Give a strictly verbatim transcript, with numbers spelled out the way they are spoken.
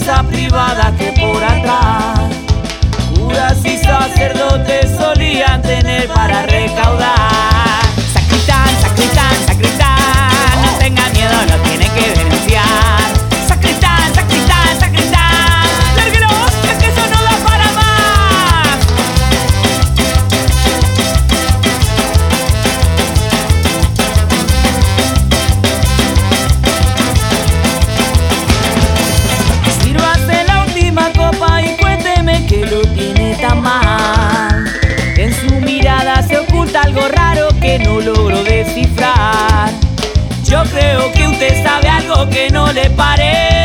misa privada que por atrás curas y sacerdotes solían tener para recaudar. Sacristán, sacristán, sacristán, no tenga miedo, lo tiene que denunciar. Sacristán, sacristán, sacristán, lárguelo, es que eso no da para más. Sírvase la última copa y cuénteme que lo tiene tan mal. En su mirada se oculta algo raro que no logro descifrar. Yo creo que usted sabe algo que no le parece.